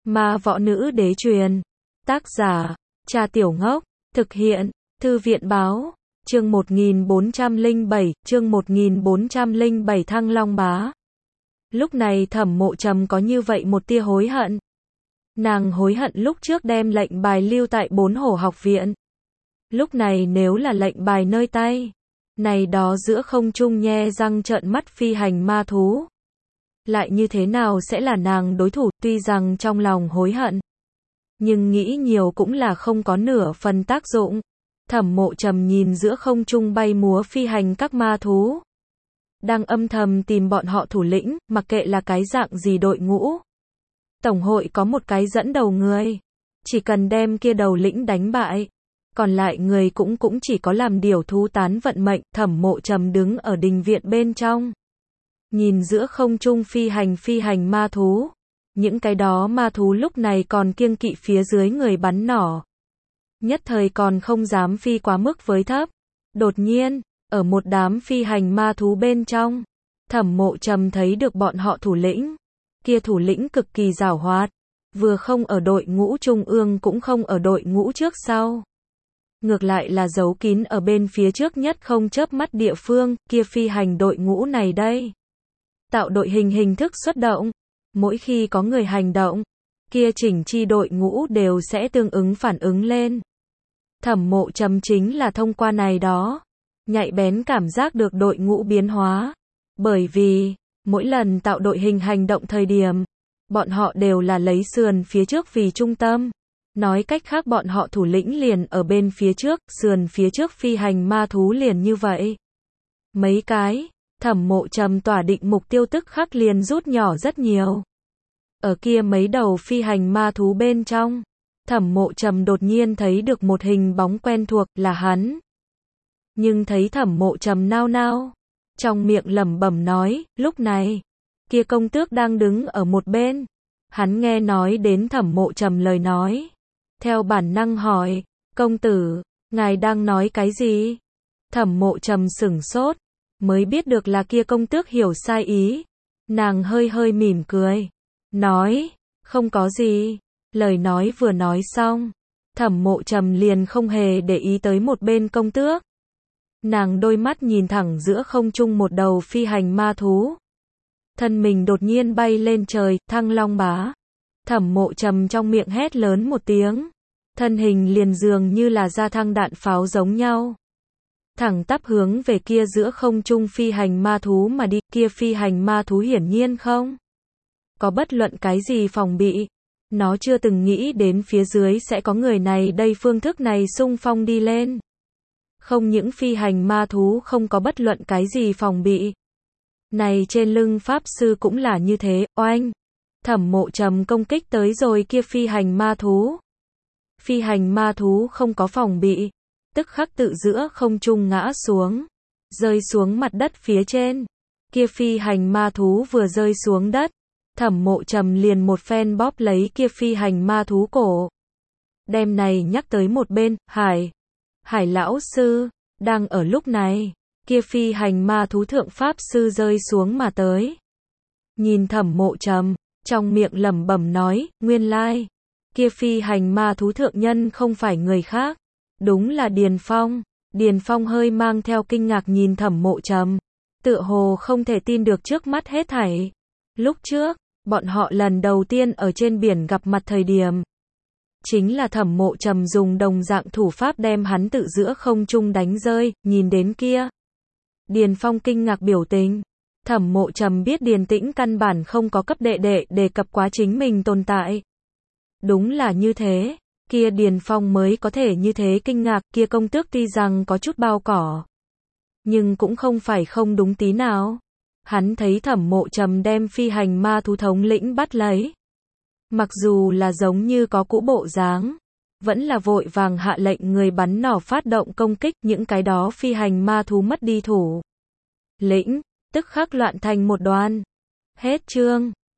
Ma võ nữ đế truyền. Tác giả, Cha Tiểu Ngốc. Thực hiện, Thư viện báo. Chương 1407, Thăng Long Bá. Lúc này Thẩm Mộ Trầm có như vậy một tia hối hận. Nàng hối hận lúc trước đem lệnh bài lưu tại Bốn Hổ học viện. Lúc này nếu là lệnh bài nơi tay, này đó giữa không trung nhe răng trợn mắt phi hành ma thú, lại như thế nào sẽ là nàng đối thủ, tuy rằng trong lòng hối hận, nhưng nghĩ nhiều cũng là không có nửa phần tác dụng. Thẩm Mộ Trầm nhìn giữa không trung bay múa phi hành các ma thú, đang âm thầm tìm bọn họ thủ lĩnh, mặc kệ là cái dạng gì đội ngũ. Tổng hội có một cái dẫn đầu người, chỉ cần đem kia đầu lĩnh đánh bại, còn lại người cũng chỉ có làm điều thú tán vận mệnh. Thẩm Mộ Trầm đứng ở đình viện bên trong, nhìn giữa không trung phi hành ma thú. Những cái đó ma thú lúc này còn kiêng kỵ phía dưới người bắn nỏ, nhất thời còn không dám phi quá mức với thấp. Đột nhiên, ở một đám phi hành ma thú bên trong, Thẩm Mộ Trầm thấy được bọn họ thủ lĩnh. Kia thủ lĩnh cực kỳ giàu hoạt, vừa không ở đội ngũ trung ương cũng không ở đội ngũ trước sau, ngược lại là giấu kín ở bên phía trước nhất không chớp mắt địa phương. Kia phi hành đội ngũ này đây, tạo đội hình thức xuất động, mỗi khi có người hành động, kia chỉnh chi đội ngũ đều sẽ tương ứng phản ứng lên. Thẩm Mộ Trầm chính là thông qua này đó, nhạy bén cảm giác được đội ngũ biến hóa, bởi vì mỗi lần tạo đội hình hành động thời điểm, bọn họ đều là lấy sườn phía trước vì trung tâm. Nói cách khác bọn họ thủ lĩnh liền ở bên phía trước, sườn phía trước phi hành ma thú liền như vậy. Mấy cái, Thẩm Mộ Trầm tỏa định mục tiêu tức khắc liền rút nhỏ rất nhiều. Ở kia mấy đầu phi hành ma thú bên trong, Thẩm Mộ Trầm đột nhiên thấy được một hình bóng quen thuộc, là hắn. Nhưng thấy Thẩm Mộ Trầm nao nao, trong miệng lẩm bẩm nói, lúc này, kia công tước đang đứng ở một bên. Hắn nghe nói đến Thẩm Mộ Trầm lời nói, theo bản năng hỏi, công tử, ngài đang nói cái gì? Thẩm Mộ Trầm sửng sốt, mới biết được là kia công tước hiểu sai ý. Nàng hơi mỉm cười, nói, không có gì. Lời nói vừa nói xong, Thẩm Mộ Trầm liền không hề để ý tới một bên công tước. Nàng đôi mắt nhìn thẳng giữa không trung một đầu phi hành ma thú. Thân mình đột nhiên bay lên trời, Thăng Long Bá. Thẩm Mộ Trầm trong miệng hét lớn một tiếng, thân hình liền dường như là ra thăng đạn pháo giống nhau, thẳng tắp hướng về kia giữa không trung phi hành ma thú mà đi. Kia phi hành ma thú hiển nhiên không có bất luận cái gì phòng bị, nó chưa từng nghĩ đến phía dưới sẽ có người này đây phương thức này xung phong đi lên. Không những phi hành ma thú không có bất luận cái gì phòng bị, này trên lưng pháp sư cũng là như thế. Oanh, Thẩm Mộ Trầm công kích tới rồi kia phi hành ma thú. Phi hành ma thú không có phòng bị, tức khắc tự giữa không trung ngã xuống, rơi xuống mặt đất phía trên. Kia phi hành ma thú vừa rơi xuống đất, Thẩm Mộ Trầm liền một phen bóp lấy kia phi hành ma thú cổ, đem này nhắc tới một bên. Hải lão sư. Đang ở lúc này, kia phi hành ma thú thượng pháp sư rơi xuống mà tới, nhìn Thẩm Mộ Trầm, trong miệng lẩm bẩm nói, nguyên lai, kia phi hành ma thú thượng nhân không phải người khác, đúng là Điền Phong. Điền Phong hơi mang theo kinh ngạc nhìn Thẩm Mộ Trầm, tựa hồ không thể tin được trước mắt hết thảy. Lúc trước, bọn họ lần đầu tiên ở trên biển gặp mặt thời điểm, chính là Thẩm Mộ Trầm dùng đồng dạng thủ pháp đem hắn tự giữa không trung đánh rơi. Nhìn đến kia Điền Phong kinh ngạc biểu tình, Thẩm Mộ Trầm biết Điền Tĩnh căn bản không có cấp đệ đệ đề cập quá chính mình tồn tại. Đúng là như thế, kia Điền Phong mới có thể như thế kinh ngạc. Kia công tước tuy rằng có chút bao cỏ, nhưng cũng không phải không đúng tí nào. Hắn thấy Thẩm Mộ Trầm đem phi hành ma thú thống lĩnh bắt lấy, mặc dù là giống như có cũ bộ dáng, vẫn là vội vàng hạ lệnh người bắn nỏ phát động công kích. Những cái đó phi hành ma thú mất đi thủ lĩnh, tức khắc loạn thành một đoàn. Hết chương.